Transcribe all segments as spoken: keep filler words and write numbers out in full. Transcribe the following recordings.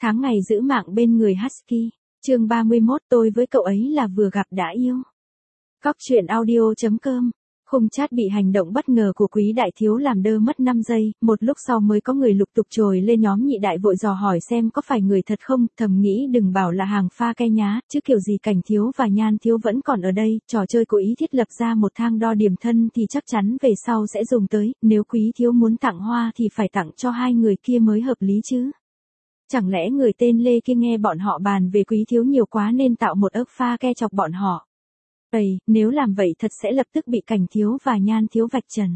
Tháng ngày giữ mạng bên người Husky. Chương ba mươi mốt tôi với cậu ấy là vừa gặp đã yêu. Cóc truyện audio chấm com. Khung chat bị hành động bất ngờ của Quý đại thiếu làm đơ mất năm giây, một lúc sau mới có người lục tục trồi lên nhóm Nhị đại vội dò hỏi xem có phải người thật không, thầm nghĩ đừng bảo là hàng pha ke nhá, chứ kiểu gì Cảnh thiếu và Nhan thiếu vẫn còn ở đây, trò chơi cố ý thiết lập ra một thang đo điểm thân thì chắc chắn về sau sẽ dùng tới, nếu Quý thiếu muốn tặng hoa thì phải tặng cho hai người kia mới hợp lý chứ. Chẳng lẽ người tên Lê kia nghe bọn họ bàn về Quý thiếu nhiều quá nên tạo một ức pha ke chọc bọn họ. Ây, nếu làm vậy thật sẽ lập tức bị Cảnh thiếu và Nhan thiếu vạch trần.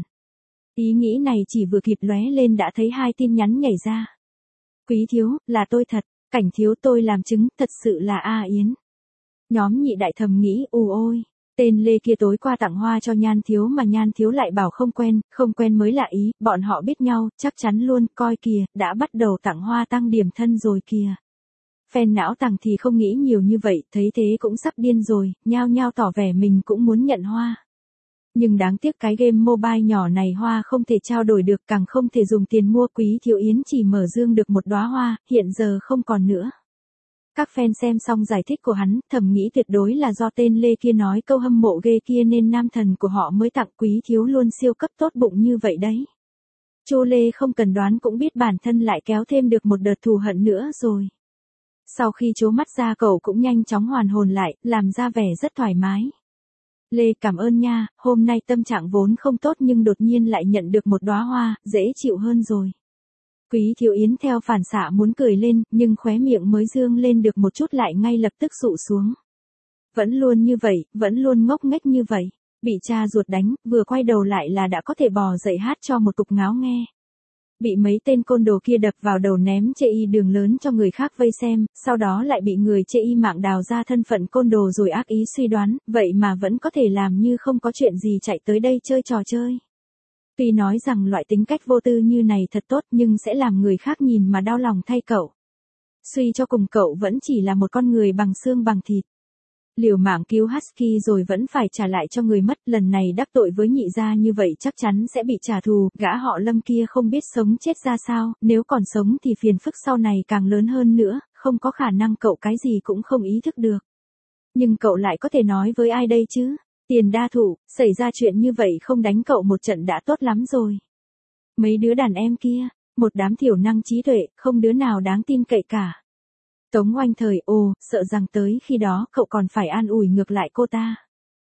Ý nghĩ này chỉ vừa kịp lóe lên đã thấy hai tin nhắn nhảy ra. Quý thiếu, là tôi thật, Cảnh thiếu tôi làm chứng, thật sự là A Yến. Nhóm Nhị đại thầm nghĩ, ù ôi, tên Lê kia tối qua tặng hoa cho Nhan thiếu mà Nhan thiếu lại bảo không quen, không quen mới lạ ý, bọn họ biết nhau, chắc chắn luôn, coi kìa, đã bắt đầu tặng hoa tăng điểm thân rồi kìa. Fan não tằng thì không nghĩ nhiều như vậy, thấy thế cũng sắp điên rồi, nhao nhao tỏ vẻ mình cũng muốn nhận hoa. Nhưng đáng tiếc cái game mobile nhỏ này hoa không thể trao đổi được, càng không thể dùng tiền mua. Quý thiếu Yến chỉ mở dương được một đóa hoa, hiện giờ không còn nữa. Các fan xem xong giải thích của hắn, thầm nghĩ tuyệt đối là do tên Lê kia nói câu hâm mộ ghê kia nên nam thần của họ mới tặng Quý thiếu luôn siêu cấp tốt bụng như vậy đấy. Chu Lê không cần đoán cũng biết bản thân lại kéo thêm được một đợt thù hận nữa rồi. Sau khi trố mắt ra cậu cũng nhanh chóng hoàn hồn lại, làm ra vẻ rất thoải mái. Lê cảm ơn nha, hôm nay tâm trạng vốn không tốt nhưng đột nhiên lại nhận được một đóa hoa, dễ chịu hơn rồi. Quý thiếu Yến theo phản xạ muốn cười lên, nhưng khóe miệng mới dương lên được một chút lại ngay lập tức sụ xuống. Vẫn luôn như vậy, vẫn luôn ngốc nghếch như vậy, bị cha ruột đánh, vừa quay đầu lại là đã có thể bò dậy hát cho một cục ngáo nghe. Bị mấy tên côn đồ kia đập vào đầu ném chê y đường lớn cho người khác vây xem, sau đó lại bị người chê y mạng đào ra thân phận côn đồ rồi ác ý suy đoán, vậy mà vẫn có thể làm như không có chuyện gì chạy tới đây chơi trò chơi. Tuy nói rằng loại tính cách vô tư như này thật tốt nhưng sẽ làm người khác nhìn mà đau lòng thay cậu. Suy cho cùng cậu vẫn chỉ là một con người bằng xương bằng thịt. Liều mạng cứu Husky rồi vẫn phải trả lại cho người mất, lần này đắc tội với Nhị gia như vậy chắc chắn sẽ bị trả thù, gã họ Lâm kia không biết sống chết ra sao, nếu còn sống thì phiền phức sau này càng lớn hơn nữa, không có khả năng cậu cái gì cũng không ý thức được. Nhưng cậu lại có thể nói với ai đây chứ? Tiền đa thủ, xảy ra chuyện như vậy không đánh cậu một trận đã tốt lắm rồi. Mấy đứa đàn em kia, một đám thiểu năng trí tuệ, không đứa nào đáng tin cậy cả. Tống Oanh thời, ồ, sợ rằng tới khi đó cậu còn phải an ủi ngược lại cô ta.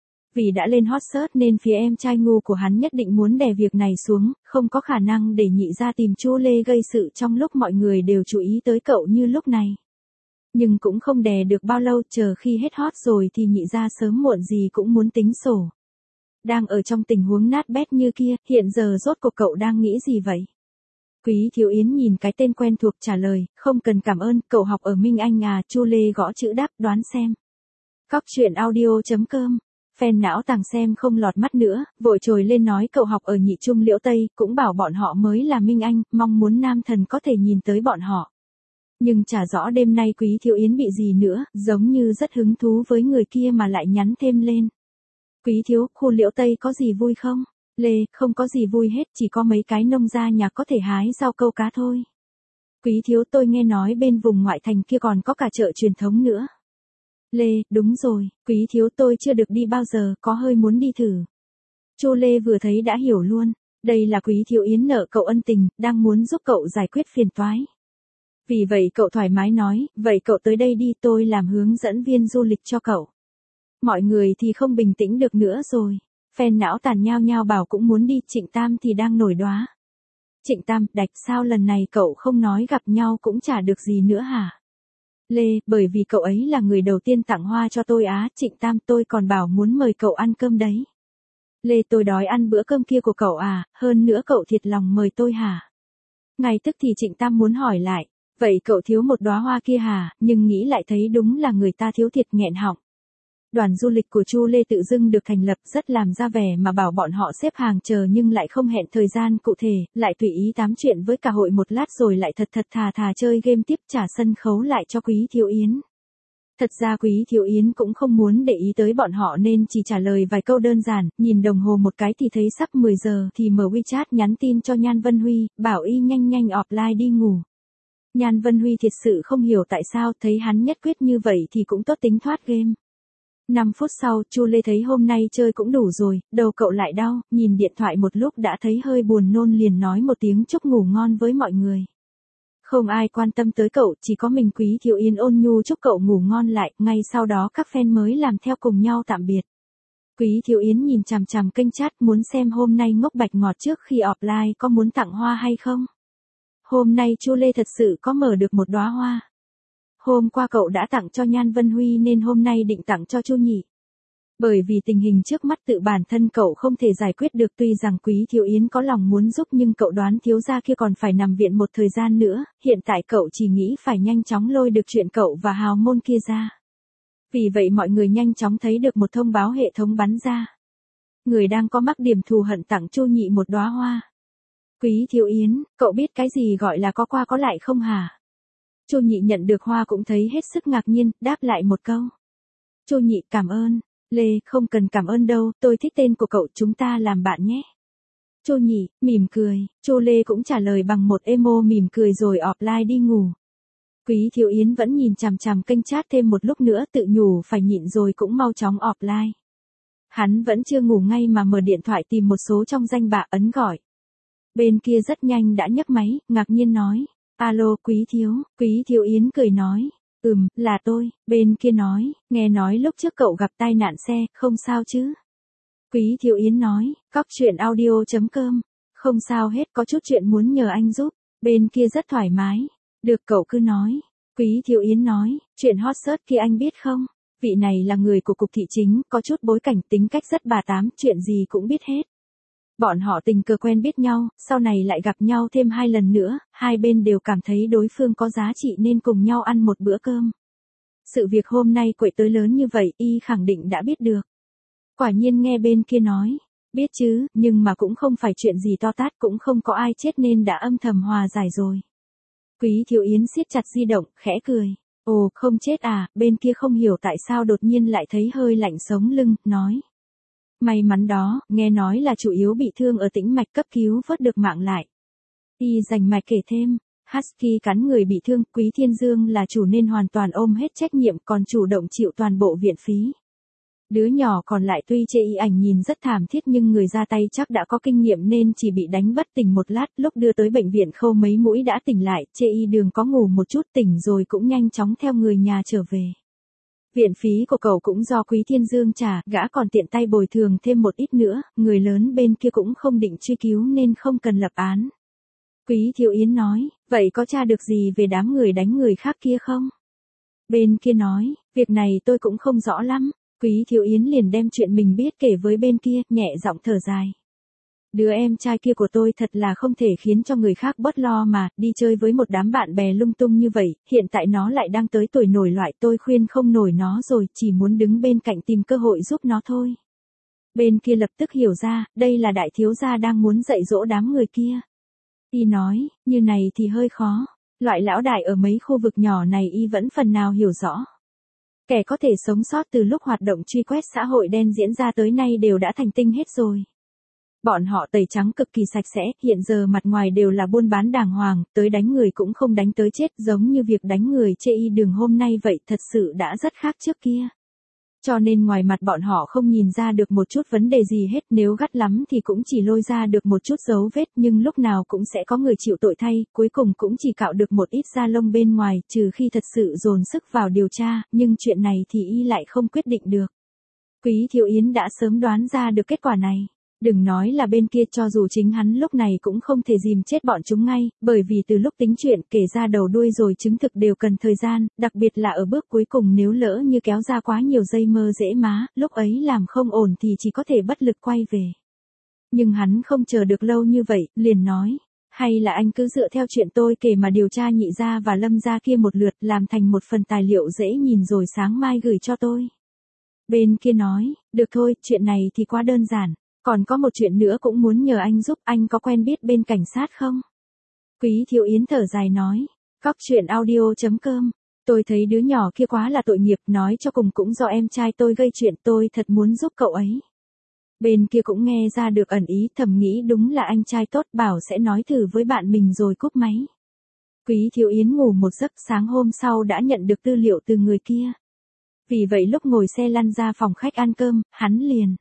Vì đã lên hot search nên phía em trai ngu của hắn nhất định muốn đè việc này xuống, không có khả năng để Nhị gia tìm Chu Lê gây sự trong lúc mọi người đều chú ý tới cậu như lúc này. Nhưng cũng không đè được bao lâu, chờ khi hết hot rồi thì Nhị gia sớm muộn gì cũng muốn tính sổ. Đang ở trong tình huống nát bét như kia, hiện giờ rốt cuộc cậu đang nghĩ gì vậy? Quý thiếu Yến nhìn cái tên quen thuộc trả lời, không cần cảm ơn, cậu học ở Minh Anh à? Chu Lê gõ chữ đáp, đoán xem. Cóc truyện audio chấm com. Fan não tàng xem không lọt mắt nữa, vội trồi lên nói cậu học ở Nhị Trung Liễu Tây, cũng bảo bọn họ mới là Minh Anh, mong muốn nam thần có thể nhìn tới bọn họ. Nhưng chả rõ đêm nay Quý thiếu Yến bị gì nữa, giống như rất hứng thú với người kia mà lại nhắn thêm lên. Quý thiếu, khu Liễu Tây có gì vui không? Lê, không có gì vui hết, chỉ có mấy cái nông gia nhà có thể hái rau câu cá thôi. Quý thiếu, tôi nghe nói bên vùng ngoại thành kia còn có cả chợ truyền thống nữa. Lê, đúng rồi, quý thiếu tôi chưa được đi bao giờ, có hơi muốn đi thử. Chu Lê vừa thấy đã hiểu luôn, đây là Quý thiếu Yến nợ cậu ân tình, đang muốn giúp cậu giải quyết phiền toái. Vì vậy cậu thoải mái nói, vậy cậu tới đây đi, tôi làm hướng dẫn viên du lịch cho cậu. Mọi người thì không bình tĩnh được nữa rồi. Fan não tàn nhao nhao bảo cũng muốn đi, Trịnh Tam thì đang nổi đoá. Trịnh Tam, đạch sao lần này cậu không nói gặp nhau cũng chả được gì nữa hả? Lê, bởi vì cậu ấy là người đầu tiên tặng hoa cho tôi á. Trịnh Tam, tôi còn bảo muốn mời cậu ăn cơm đấy. Lê, tôi đói ăn bữa cơm kia của cậu à, hơn nữa cậu thiệt lòng mời tôi hả? Ngay tức thì Trịnh Tam muốn hỏi lại, vậy cậu thiếu một đóa hoa kia hả, nhưng nghĩ lại thấy đúng là người ta thiếu thiệt nghẹn họng. Đoàn du lịch của Chu Lê tự dưng được thành lập rất làm ra vẻ mà bảo bọn họ xếp hàng chờ nhưng lại không hẹn thời gian cụ thể, lại tùy ý tám chuyện với cả hội một lát rồi lại thật thật thà thà chơi game tiếp, trả sân khấu lại cho Quý thiếu Yến. Thật ra Quý thiếu Yến cũng không muốn để ý tới bọn họ nên chỉ trả lời vài câu đơn giản, nhìn đồng hồ một cái thì thấy sắp mười giờ thì mở WeChat nhắn tin cho Nhan Vân Huy, bảo y nhanh nhanh offline đi ngủ. Nhan Vân Huy thiệt sự không hiểu tại sao thấy hắn nhất quyết như vậy thì cũng tốt tính thoát game. năm phút sau, Chu Lê thấy hôm nay chơi cũng đủ rồi, đầu cậu lại đau, nhìn điện thoại một lúc đã thấy hơi buồn nôn liền nói một tiếng chúc ngủ ngon với mọi người. Không ai quan tâm tới cậu, chỉ có mình Quý Thiếu Yến ôn nhu chúc cậu ngủ ngon lại, ngay sau đó các fan mới làm theo cùng nhau tạm biệt. Quý Thiếu Yến nhìn chằm chằm kênh chat muốn xem hôm nay Ngốc Bạch Ngọt trước khi offline có muốn tặng hoa hay không. Hôm nay Chu Lê thật sự có mở được một đóa hoa. Hôm qua cậu đã tặng cho Nhan Vân Huy nên hôm nay định tặng cho Chu Nhị. Bởi vì tình hình trước mắt tự bản thân cậu không thể giải quyết được, tuy rằng Quý Thiếu Yến có lòng muốn giúp nhưng cậu đoán thiếu gia kia còn phải nằm viện một thời gian nữa, hiện tại cậu chỉ nghĩ phải nhanh chóng lôi được chuyện cậu và hào môn kia ra. Vì vậy mọi người nhanh chóng thấy được một thông báo hệ thống bắn ra. Người đang có mắc điểm thù hận tặng Chu Nhị một đóa hoa. Quý Thiếu Yến, cậu biết cái gì gọi là có qua có lại không hả? Chu Nhị nhận được hoa cũng thấy hết sức ngạc nhiên, đáp lại một câu. Chu Nhị cảm ơn. Lê, không cần cảm ơn đâu, tôi thích tên của cậu, chúng ta làm bạn nhé. Chu Nhị, mỉm cười, Chu Lê cũng trả lời bằng một emo mỉm cười rồi offline đi ngủ. Quý Thiếu Yến vẫn nhìn chằm chằm kênh chat thêm một lúc nữa tự nhủ phải nhịn rồi cũng mau chóng offline. Hắn vẫn chưa ngủ ngay mà mở điện thoại tìm một số trong danh bạ ấn gọi. Bên kia rất nhanh đã nhấc máy, ngạc nhiên nói. Alo Quý Thiếu, Quý Thiếu Yến cười nói. Ừm, là tôi, bên kia nói, nghe nói lúc trước cậu gặp tai nạn xe, không sao chứ? Quý Thiếu Yến nói, cóc truyện audio chấm com, không sao hết, có chút chuyện muốn nhờ anh giúp, bên kia rất thoải mái, được cậu cứ nói. Quý Thiếu Yến nói, chuyện hot search kia anh biết không? Vị này là người của cục thị chính, có chút bối cảnh tính cách rất bà tám, chuyện gì cũng biết hết. Bọn họ tình cờ quen biết nhau, sau này lại gặp nhau thêm hai lần nữa, hai bên đều cảm thấy đối phương có giá trị nên cùng nhau ăn một bữa cơm. Sự việc hôm nay quậy tới lớn như vậy, y khẳng định đã biết được. Quả nhiên nghe bên kia nói, biết chứ, nhưng mà cũng không phải chuyện gì to tát, cũng không có ai chết nên đã âm thầm hòa giải rồi. Quý Thiếu Yến siết chặt di động, khẽ cười. Ồ, không chết à, bên kia không hiểu tại sao đột nhiên lại thấy hơi lạnh sống lưng, nói. May mắn đó, nghe nói là chủ yếu bị thương ở tĩnh mạch, cấp cứu vớt được mạng lại. Y rành mạch kể thêm, Husky cắn người bị thương, Quý Thiên Dương là chủ nên hoàn toàn ôm hết trách nhiệm còn chủ động chịu toàn bộ viện phí. Đứa nhỏ còn lại tuy chê y ảnh nhìn rất thảm thiết nhưng người ra tay chắc đã có kinh nghiệm nên chỉ bị đánh bất tỉnh một lát, lúc đưa tới bệnh viện khâu mấy mũi đã tỉnh lại, chê y đường có ngủ một chút tỉnh rồi cũng nhanh chóng theo người nhà trở về. Viện phí của cậu cũng do Quý Thiên Dương trả, gã còn tiện tay bồi thường thêm một ít nữa, người lớn bên kia cũng không định truy cứu nên không cần lập án. Quý Thiếu Yến nói, vậy có tra được gì về đám người đánh người khác kia không? Bên kia nói, việc này tôi cũng không rõ lắm. Quý Thiếu Yến liền đem chuyện mình biết kể với bên kia, nhẹ giọng thở dài. Đứa em trai kia của tôi thật là không thể khiến cho người khác bớt lo mà, đi chơi với một đám bạn bè lung tung như vậy, hiện tại nó lại đang tới tuổi nổi loại, tôi khuyên không nổi nó rồi, chỉ muốn đứng bên cạnh tìm cơ hội giúp nó thôi. Bên kia lập tức hiểu ra, đây là đại thiếu gia đang muốn dạy dỗ đám người kia. Y nói, như này thì hơi khó, loại lão đại ở mấy khu vực nhỏ này y vẫn phần nào hiểu rõ. Kẻ có thể sống sót từ lúc hoạt động truy quét xã hội đen diễn ra tới nay đều đã thành tinh hết rồi. Bọn họ tẩy trắng cực kỳ sạch sẽ, hiện giờ mặt ngoài đều là buôn bán đàng hoàng, tới đánh người cũng không đánh tới chết, giống như việc đánh người chê y đường hôm nay vậy, thật sự đã rất khác trước kia. Cho nên ngoài mặt bọn họ không nhìn ra được một chút vấn đề gì hết, nếu gắt lắm thì cũng chỉ lôi ra được một chút dấu vết, nhưng lúc nào cũng sẽ có người chịu tội thay, cuối cùng cũng chỉ cạo được một ít da lông bên ngoài, trừ khi thật sự dồn sức vào điều tra, nhưng chuyện này thì y lại không quyết định được. Quý Thiếu Yến đã sớm đoán ra được kết quả này. Đừng nói là bên kia, cho dù chính hắn lúc này cũng không thể dìm chết bọn chúng ngay, bởi vì từ lúc tính chuyện kể ra đầu đuôi rồi chứng thực đều cần thời gian, đặc biệt là ở bước cuối cùng nếu lỡ như kéo ra quá nhiều dây mơ dễ má, lúc ấy làm không ổn thì chỉ có thể bất lực quay về. Nhưng hắn không chờ được lâu như vậy, liền nói, hay là anh cứ dựa theo chuyện tôi kể mà điều tra Nhị gia và Lâm gia kia một lượt, làm thành một phần tài liệu dễ nhìn rồi sáng mai gửi cho tôi. Bên kia nói, được thôi, chuyện này thì quá đơn giản. Còn có một chuyện nữa cũng muốn nhờ anh giúp, anh có quen biết bên cảnh sát không? Quý Thiếu Yến thở dài nói, cóc truyện audio chấm com, tôi thấy đứa nhỏ kia quá là tội nghiệp, nói cho cùng cũng do em trai tôi gây chuyện, tôi thật muốn giúp cậu ấy. Bên kia cũng nghe ra được ẩn ý, thầm nghĩ đúng là anh trai tốt, bảo sẽ nói thử với bạn mình rồi cúp máy. Quý Thiếu Yến ngủ một giấc, sáng hôm sau đã nhận được tư liệu từ người kia. Vì vậy lúc ngồi xe lăn ra phòng khách ăn cơm, hắn liền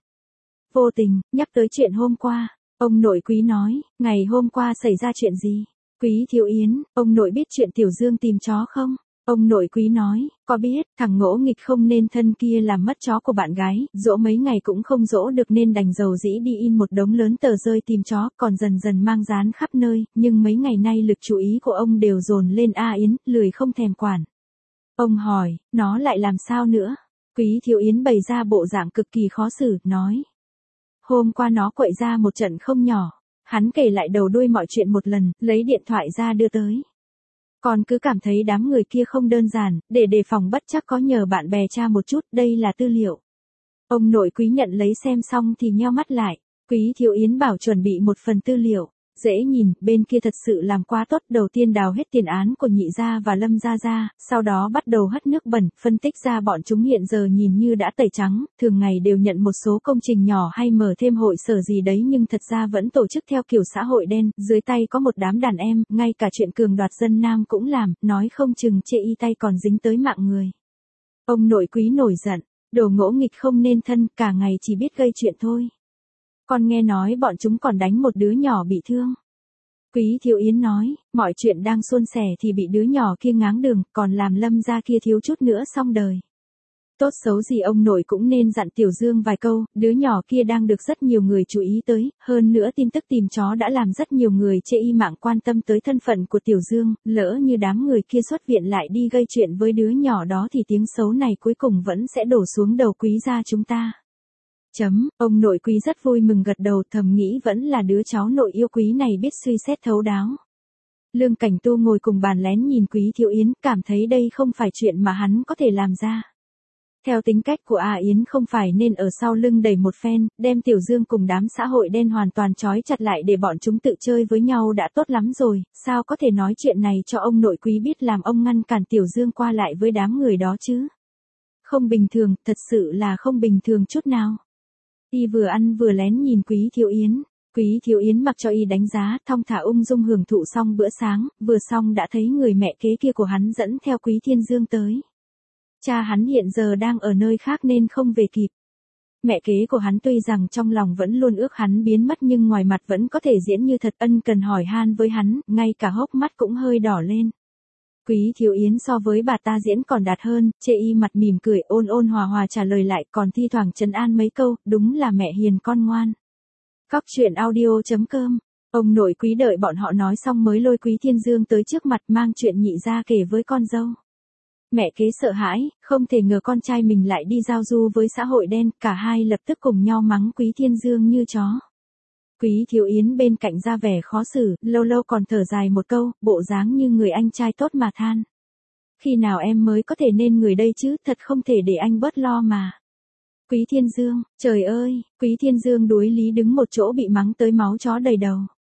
vô tình nhắc tới chuyện hôm qua. Ông nội Quý nói, ngày hôm qua xảy ra chuyện gì? Quý Thiếu Yến, ông nội biết chuyện Tiểu Dương tìm chó không? Ông nội Quý nói, có biết, thằng ngỗ nghịch không nên thân kia làm mất chó của bạn gái, dỗ mấy ngày cũng không dỗ được nên đành dầu dĩ đi in một đống lớn tờ rơi tìm chó, còn dần dần mang dán khắp nơi, nhưng mấy ngày nay lực chú ý của ông đều dồn lên A Yến, lười không thèm quản. Ông hỏi, nó lại làm sao nữa? Quý Thiếu Yến bày ra bộ dạng cực kỳ khó xử, nói. Hôm qua nó quậy ra một trận không nhỏ. Hắn kể lại đầu đuôi mọi chuyện một lần, lấy điện thoại ra đưa tới. Còn cứ cảm thấy đám người kia không đơn giản, để đề phòng bất chắc có nhờ bạn bè tra một chút, đây là tư liệu. Ông nội Quý nhận lấy xem xong thì nheo mắt lại. Quý Thiếu Yến bảo chuẩn bị một phần tư liệu. Dễ nhìn, bên kia thật sự làm quá tốt, đầu tiên đào hết tiền án của Nhị gia và Lâm gia ra, sau đó bắt đầu hất nước bẩn, phân tích ra bọn chúng hiện giờ nhìn như đã tẩy trắng, thường ngày đều nhận một số công trình nhỏ hay mở thêm hội sở gì đấy nhưng thật ra vẫn tổ chức theo kiểu xã hội đen, dưới tay có một đám đàn em, ngay cả chuyện cường đoạt dân nam cũng làm, nói không chừng chê y tay còn dính tới mạng người. Ông nội Quý nổi giận, đồ ngỗ nghịch không nên thân, cả ngày chỉ biết gây chuyện thôi. Con nghe nói bọn chúng còn đánh một đứa nhỏ bị thương. Quý Thiếu Yến nói, mọi chuyện đang suôn sẻ thì bị đứa nhỏ kia ngáng đường, còn làm Lâm gia kia thiếu chút nữa xong đời. Tốt xấu gì ông nội cũng nên dặn Tiểu Dương vài câu, đứa nhỏ kia đang được rất nhiều người chú ý tới, hơn nữa tin tức tìm chó đã làm rất nhiều người chê y mạng quan tâm tới thân phận của Tiểu Dương, lỡ như đám người kia xuất viện lại đi gây chuyện với đứa nhỏ đó thì tiếng xấu này cuối cùng vẫn sẽ đổ xuống đầu Quý gia chúng ta. Chấm, ông nội Quý rất vui mừng gật đầu, thầm nghĩ vẫn là đứa cháu nội yêu quý này biết suy xét thấu đáo. Lương Cảnh Tu ngồi cùng bàn lén nhìn Quý Thiếu Yến, cảm thấy đây không phải chuyện mà hắn có thể làm ra. Theo tính cách của A Yến không phải nên ở sau lưng đẩy một phen, đem Tiểu Dương cùng đám xã hội đen hoàn toàn trói chặt lại để bọn chúng tự chơi với nhau đã tốt lắm rồi, sao có thể nói chuyện này cho ông nội Quý biết làm ông ngăn cản Tiểu Dương qua lại với đám người đó chứ. Không bình thường, thật sự là không bình thường chút nào. Y vừa ăn vừa lén nhìn Quý Thiếu Yến. Quý Thiếu Yến mặc cho y đánh giá, thong thả ung dung hưởng thụ xong bữa sáng, vừa xong đã thấy người mẹ kế kia của hắn dẫn theo Quý Thiên Dương tới. Cha hắn hiện giờ đang ở nơi khác nên không về kịp. Mẹ kế của hắn tuy rằng trong lòng vẫn luôn ước hắn biến mất nhưng ngoài mặt vẫn có thể diễn như thật, ân cần hỏi han với hắn, ngay cả hốc mắt cũng hơi đỏ lên. Quý Thiếu Yến so với bà ta diễn còn đạt hơn, chê y mặt mỉm cười ôn ôn hòa hòa trả lời lại, còn thi thoảng trấn an mấy câu, đúng là mẹ hiền con ngoan. Cóc truyện audio chấm com. Ông nội Quý đợi bọn họ nói xong mới lôi Quý Thiên Dương tới trước mặt mang chuyện Nhị gia kể với con dâu. Mẹ kế sợ hãi, không thể ngờ con trai mình lại đi giao du với xã hội đen, cả hai lập tức cùng nhau mắng Quý Thiên Dương như chó. Quý Thiếu Yến bên cạnh ra vẻ khó xử, lâu lâu còn thở dài một câu, bộ dáng như người anh trai tốt mà than. Khi nào em mới có thể nên người đây chứ, thật không thể để anh bớt lo mà. Quý Thiên Dương, trời ơi, Quý Thiên Dương đuối lý đứng một chỗ bị mắng tới máu chó đầy đầu.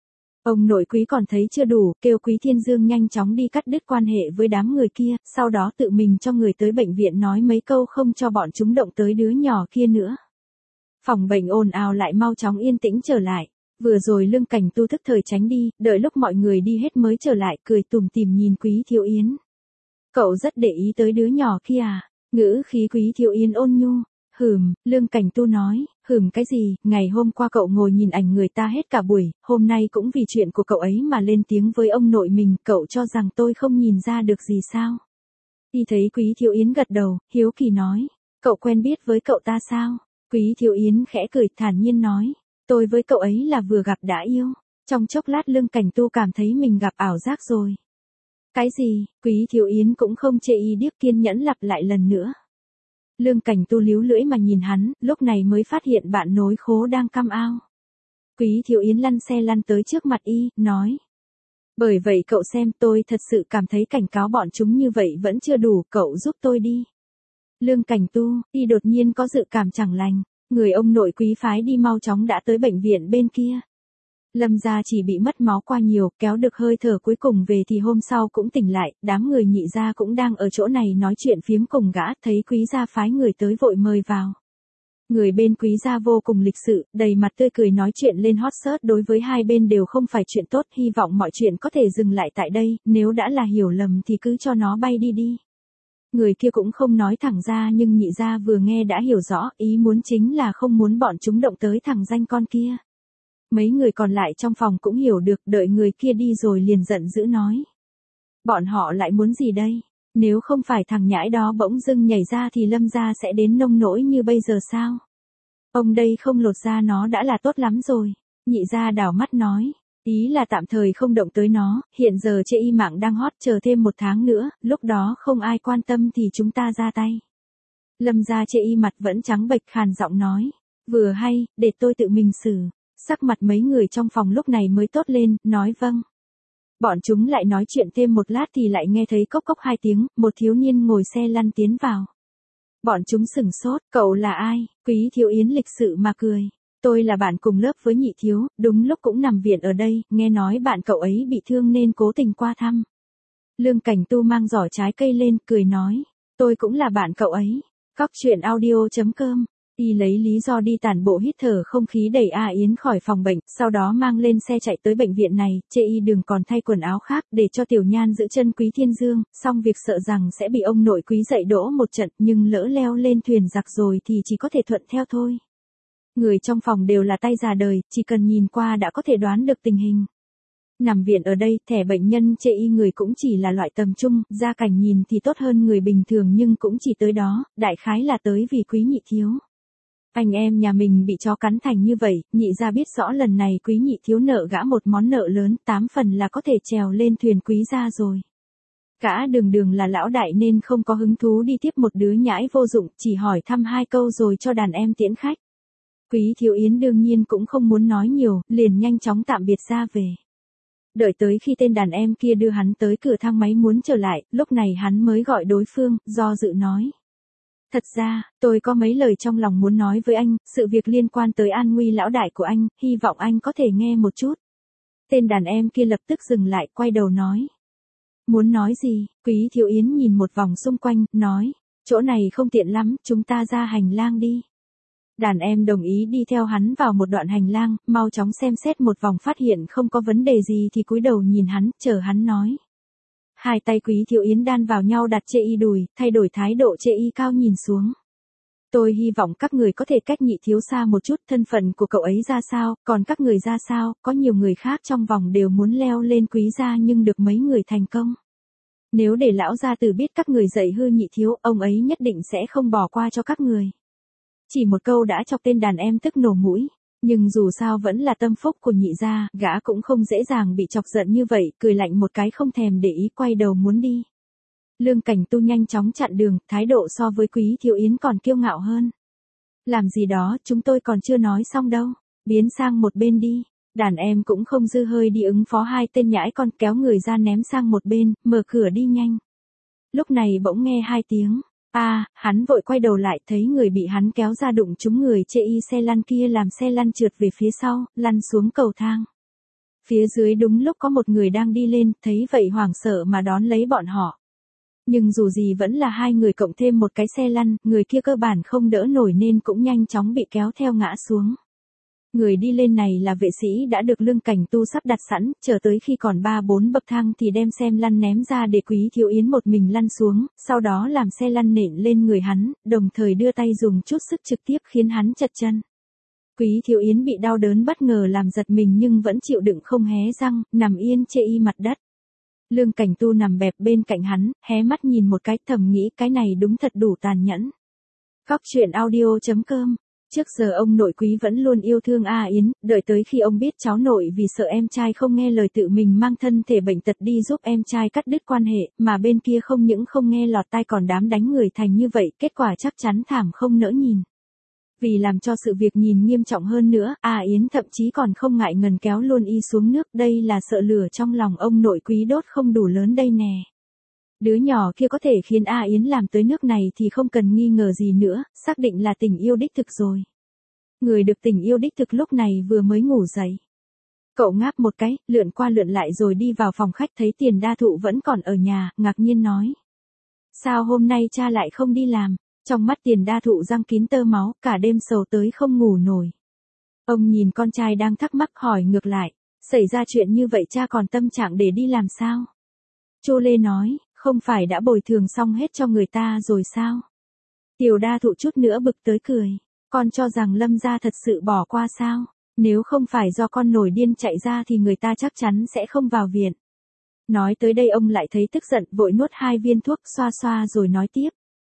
Ông nội Quý còn thấy chưa đủ, kêu Quý Thiên Dương nhanh chóng đi cắt đứt quan hệ với đám người kia, sau đó tự mình cho người tới bệnh viện nói mấy câu không cho bọn chúng động tới đứa nhỏ kia nữa. Phòng bệnh ồn ào lại mau chóng yên tĩnh trở lại. Vừa rồi Lương Cảnh Tu thức thời tránh đi, đợi lúc mọi người đi hết mới trở lại, cười tủm tỉm nhìn Quý Thiếu Yến. Cậu rất để ý tới đứa nhỏ kia à? Ngữ khí Quý Thiếu Yến ôn nhu. Hừm, Lương Cảnh Tu nói, hừm cái gì, ngày hôm qua cậu ngồi nhìn ảnh người ta hết cả buổi, hôm nay cũng vì chuyện của cậu ấy mà lên tiếng với ông nội mình, cậu cho rằng tôi không nhìn ra được gì sao? Y thấy Quý Thiếu Yến gật đầu, hiếu kỳ nói, cậu quen biết với cậu ta sao? Quý Thiếu Yến khẽ cười thản nhiên nói, tôi với cậu ấy là vừa gặp đã yêu. Trong chốc lát Lương Cảnh Tu cảm thấy mình gặp ảo giác rồi. Cái gì? Quý Thiếu Yến cũng không chê y điếc, kiên nhẫn lặp lại lần nữa. Lương Cảnh Tu líu lưỡi mà nhìn hắn, lúc này mới phát hiện bạn nối khố đang căm ao. Quý Thiếu Yến lăn xe lăn tới trước mặt y, nói. Bởi vậy cậu xem, tôi thật sự cảm thấy cảnh cáo bọn chúng như vậy vẫn chưa đủ, cậu giúp tôi đi. Lương Cảnh Tu, y đột nhiên có dự cảm chẳng lành. Người ông nội Quý phái đi mau chóng đã tới bệnh viện bên kia. Lâm gia chỉ bị mất máu qua nhiều, kéo được hơi thở cuối cùng về thì hôm sau cũng tỉnh lại, đám người Nhị gia cũng đang ở chỗ này nói chuyện phiếm cùng gã, thấy Quý gia phái người tới vội mời vào. Người bên Quý gia vô cùng lịch sự, đầy mặt tươi cười nói chuyện lên hot search đối với hai bên đều không phải chuyện tốt, hy vọng mọi chuyện có thể dừng lại tại đây, nếu đã là hiểu lầm thì cứ cho nó bay đi đi. Người kia cũng không nói thẳng ra nhưng nhị gia vừa nghe đã hiểu rõ, ý muốn chính là không muốn bọn chúng động tới thằng danh con kia. Mấy người còn lại trong phòng cũng hiểu được, đợi người kia đi rồi liền giận dữ nói. Bọn họ lại muốn gì đây? Nếu không phải thằng nhãi đó bỗng dưng nhảy ra thì Lâm gia sẽ đến nông nỗi như bây giờ sao? Ông đây không lột ra nó đã là tốt lắm rồi. Nhị gia đảo mắt nói. Ý là tạm thời không động tới nó, hiện giờ chê y mạng đang hot, chờ thêm một tháng nữa, lúc đó không ai quan tâm thì chúng ta ra tay. Lâm gia chê y mặt vẫn trắng bệch khàn giọng nói. Vừa hay, để tôi tự mình xử. Sắc mặt mấy người trong phòng lúc này mới tốt lên, nói vâng. Bọn chúng lại nói chuyện thêm một lát thì lại nghe thấy cốc cốc hai tiếng, một thiếu niên ngồi xe lăn tiến vào. Bọn chúng sửng sốt, cậu là ai? Quý Thiếu Yến lịch sự mà cười. Tôi là bạn cùng lớp với nhị thiếu, đúng lúc cũng nằm viện ở đây, nghe nói bạn cậu ấy bị thương nên cố tình qua thăm. Lương Cảnh Tu mang giỏ trái cây lên, cười nói. Tôi cũng là bạn cậu ấy. Cóc truyện audio chấm com. Y lấy lý do đi tản bộ hít thở không khí đẩy A Yến khỏi phòng bệnh, sau đó mang lên xe chạy tới bệnh viện này, chê y đừng còn thay quần áo khác để cho Tiểu Nhan giữ chân Quý Thiên Dương, xong việc sợ rằng sẽ bị ông nội Quý dạy dỗ một trận, nhưng lỡ leo lên thuyền giặc rồi thì chỉ có thể thuận theo thôi. Người trong phòng đều là tay già đời, chỉ cần nhìn qua đã có thể đoán được tình hình. Nằm viện ở đây, thẻ bệnh nhân chê y người cũng chỉ là loại tầm trung, gia cảnh nhìn thì tốt hơn người bình thường nhưng cũng chỉ tới đó, đại khái là tới vì Quý nhị thiếu. Anh em nhà mình bị chó cắn thành như vậy, nhị gia biết rõ lần này Quý nhị thiếu nợ gã một món nợ lớn, tám phần là có thể trèo lên thuyền Quý gia rồi. Gã đường đường là lão đại nên không có hứng thú đi tiếp một đứa nhãi vô dụng, chỉ hỏi thăm hai câu rồi cho đàn em tiễn khách. Quý Thiếu Yến đương nhiên cũng không muốn nói nhiều, liền nhanh chóng tạm biệt ra về. Đợi tới khi tên đàn em kia đưa hắn tới cửa thang máy muốn trở lại, lúc này hắn mới gọi đối phương, do dự nói. Thật ra, tôi có mấy lời trong lòng muốn nói với anh, sự việc liên quan tới an nguy lão đại của anh, hy vọng anh có thể nghe một chút. Tên đàn em kia lập tức dừng lại, quay đầu nói. Muốn nói gì? Quý Thiếu Yến nhìn một vòng xung quanh, nói. Chỗ này không tiện lắm, chúng ta ra hành lang đi. Đàn em đồng ý đi theo hắn vào một đoạn hành lang, mau chóng xem xét một vòng phát hiện không có vấn đề gì thì cúi đầu nhìn hắn, chờ hắn nói. Hai tay Quý Thiếu Yến đan vào nhau đặt chê y đùi, thay đổi thái độ chê y cao nhìn xuống. Tôi hy vọng các người có thể cách nhị thiếu xa một chút, thân phận của cậu ấy ra sao, còn các người ra sao, có nhiều người khác trong vòng đều muốn leo lên Quý gia nhưng được mấy người thành công. Nếu để lão gia tử biết các người dạy hư nhị thiếu, ông ấy nhất định sẽ không bỏ qua cho các người. Chỉ một câu đã chọc tên đàn em tức nổ mũi. Nhưng dù sao vẫn là tâm phúc của nhị gia, gã cũng không dễ dàng bị chọc giận như vậy, cười lạnh một cái không thèm để ý quay đầu muốn đi. Lương Cảnh Tu nhanh chóng chặn đường, thái độ so với Quý Thiếu Yến còn kiêu ngạo hơn. Làm gì đó, chúng tôi còn chưa nói xong đâu, biến sang một bên đi. Đàn em cũng không dư hơi đi ứng phó hai tên nhãi con, kéo người ra ném sang một bên, mở cửa đi nhanh. Lúc này bỗng nghe hai tiếng. A, à, hắn vội quay đầu lại thấy người bị hắn kéo ra đụng trúng người chê y xe lăn kia làm xe lăn trượt về phía sau, lăn xuống cầu thang. Phía dưới đúng lúc có một người đang đi lên, thấy vậy hoảng sợ mà đón lấy bọn họ. Nhưng dù gì vẫn là hai người cộng thêm một cái xe lăn, người kia cơ bản không đỡ nổi nên cũng nhanh chóng bị kéo theo ngã xuống. Người đi lên này là vệ sĩ đã được Lương Cảnh Tu sắp đặt sẵn, chờ tới khi còn ba bốn bậc thang thì đem xem lăn ném ra để Quý Thiếu Yến một mình lăn xuống, sau đó làm xe lăn nện lên người hắn, đồng thời đưa tay dùng chút sức trực tiếp khiến hắn chật chân. Quý Thiếu Yến bị đau đớn bất ngờ làm giật mình nhưng vẫn chịu đựng không hé răng, nằm yên chê y mặt đất. Lương Cảnh Tu nằm bẹp bên cạnh hắn, hé mắt nhìn một cái thầm nghĩ cái này đúng thật đủ tàn nhẫn. Cóc truyện audio chấm com. Trước giờ ông nội Quý vẫn luôn yêu thương A Yến, đợi tới khi ông biết cháu nội vì sợ em trai không nghe lời tự mình mang thân thể bệnh tật đi giúp em trai cắt đứt quan hệ, mà bên kia không những không nghe lọt tai còn đám đánh người thành như vậy, kết quả chắc chắn thảm không nỡ nhìn. Vì làm cho sự việc nhìn nghiêm trọng hơn nữa, A Yến thậm chí còn không ngại ngần kéo luôn y xuống nước, đây là sợ lửa trong lòng ông nội Quý đốt không đủ lớn đây nè. Đứa nhỏ kia có thể khiến A Yến làm tới nước này thì không cần nghi ngờ gì nữa, xác định là tình yêu đích thực rồi. Người được tình yêu đích thực lúc này vừa mới ngủ dậy. Cậu ngáp một cái, lượn qua lượn lại rồi đi vào phòng khách thấy Tiền Đa Thụ vẫn còn ở nhà, ngạc nhiên nói. Sao hôm nay cha lại không đi làm? Trong mắt Tiền Đa Thụ răng kín tơ máu, cả đêm sầu tới không ngủ nổi. Ông nhìn con trai đang thắc mắc hỏi ngược lại, xảy ra chuyện như vậy cha còn tâm trạng để đi làm sao? Chu Lê nói, không phải đã bồi thường xong hết cho người ta rồi sao? Tiểu Đa Thụ chút nữa bực tới cười, con cho rằng Lâm gia thật sự bỏ qua sao? Nếu không phải do con nổi điên chạy ra thì người ta chắc chắn sẽ không vào viện. Nói tới đây ông lại thấy tức giận, vội nuốt hai viên thuốc xoa xoa rồi nói tiếp.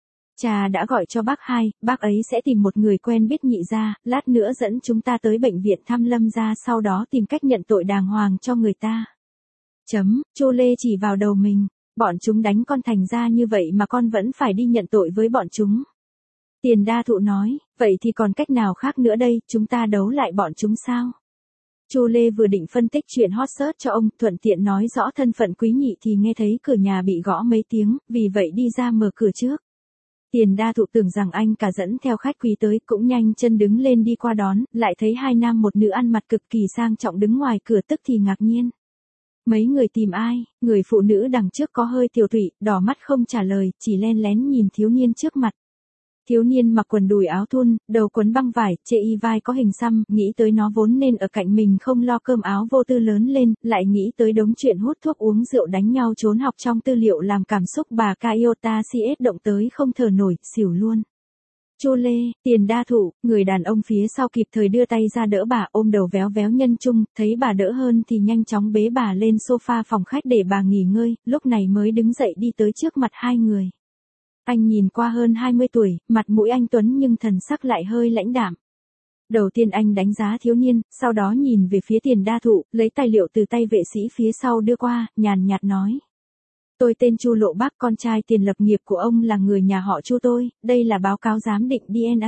Cha đã gọi cho bác hai, bác ấy sẽ tìm một người quen biết nhị gia, lát nữa dẫn chúng ta tới bệnh viện thăm Lâm gia, sau đó tìm cách nhận tội đàng hoàng cho người ta. Chấm, Chu Lê chỉ vào đầu mình, bọn chúng đánh con thành ra như vậy mà con vẫn phải đi nhận tội với bọn chúng. Tiền Đa Thụ nói, vậy thì còn cách nào khác nữa đây, chúng ta đấu lại bọn chúng sao? Chu Lê vừa định phân tích chuyện hot search cho ông, thuận tiện nói rõ thân phận quý nhị thì nghe thấy cửa nhà bị gõ mấy tiếng, vì vậy đi ra mở cửa trước. Tiền Đa Thụ tưởng rằng anh cả dẫn theo khách quý tới, cũng nhanh chân đứng lên đi qua đón, lại thấy hai nam một nữ ăn mặc cực kỳ sang trọng đứng ngoài cửa, tức thì ngạc nhiên. Mấy người tìm ai? Người phụ nữ đằng trước có hơi tiểu thụy, đỏ mắt không trả lời, chỉ len lén nhìn thiếu niên trước mặt. Thiếu niên mặc quần đùi áo thun, đầu quấn băng vải, chê y vai có hình xăm, nghĩ tới nó vốn nên ở cạnh mình không lo cơm áo vô tư lớn lên, lại nghĩ tới đống chuyện hút thuốc uống rượu đánh nhau trốn học trong tư liệu làm cảm xúc bà Kaiota xê ét động tới không thở nổi, xỉu luôn. Chu Lê, Tiền Đa Thụ, người đàn ông phía sau kịp thời đưa tay ra đỡ bà, ôm đầu véo véo nhân trung, thấy bà đỡ hơn thì nhanh chóng bế bà lên sofa phòng khách để bà nghỉ ngơi, lúc này mới đứng dậy đi tới trước mặt hai người. Anh nhìn qua hơn hai mươi tuổi, mặt mũi anh tuấn nhưng thần sắc lại hơi lãnh đạm. Đầu tiên anh đánh giá thiếu niên, sau đó nhìn về phía Tiền Đa Thụ, lấy tài liệu từ tay vệ sĩ phía sau đưa qua, nhàn nhạt nói. Tôi tên Chu Lộ Bác, con trai tiền lập nghiệp của ông là người nhà họ Chu tôi, đây là báo cáo giám định đê en a.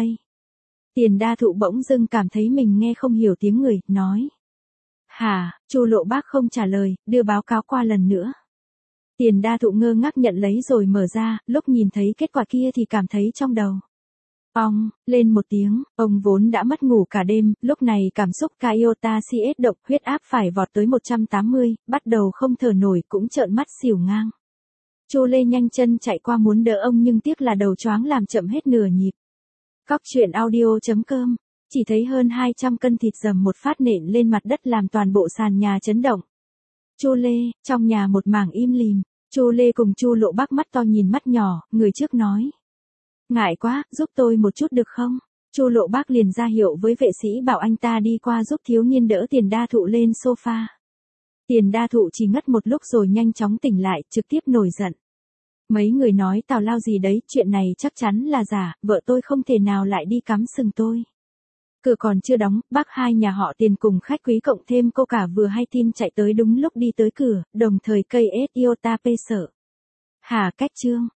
Tiền Đa Thụ bỗng dưng cảm thấy mình nghe không hiểu tiếng người, nói. Hả, Chu Lộ Bác không trả lời, đưa báo cáo qua lần nữa. Tiền Đa Thụ ngơ ngác nhận lấy rồi mở ra, lúc nhìn thấy kết quả kia thì cảm thấy trong đầu. Ong, lên một tiếng, ông vốn đã mất ngủ cả đêm, lúc này cảm xúc Kaiota xê ét động, huyết áp phải vọt tới một trăm tám mươi, bắt đầu không thở nổi cũng trợn mắt xỉu ngang. Chu Lê nhanh chân chạy qua muốn đỡ ông nhưng tiếc là đầu choáng làm chậm hết nửa nhịp. Cóc truyện audio chấm com, chỉ thấy hơn hai trăm cân thịt dầm một phát nện lên mặt đất làm toàn bộ sàn nhà chấn động. Chu Lê, trong nhà một mảng im lìm, Chu Lê cùng Chu Lộ Bác mắt to nhìn mắt nhỏ, người trước nói. Ngại quá, giúp tôi một chút được không? Chu Lộ Bác liền ra hiệu với vệ sĩ bảo anh ta đi qua giúp thiếu niên đỡ Tiền Đa Thụ lên sofa. Tiền Đa Thụ chỉ ngất một lúc rồi nhanh chóng tỉnh lại, trực tiếp nổi giận. Mấy người nói tào lao gì đấy, chuyện này chắc chắn là giả, vợ tôi không thể nào lại đi cắm sừng tôi. Cửa còn chưa đóng, bác hai nhà họ Tiền cùng khách quý cộng thêm cô cả vừa hay tin chạy tới đúng lúc đi tới cửa, đồng thời cây ét iota pê sợ. Hà cách chương.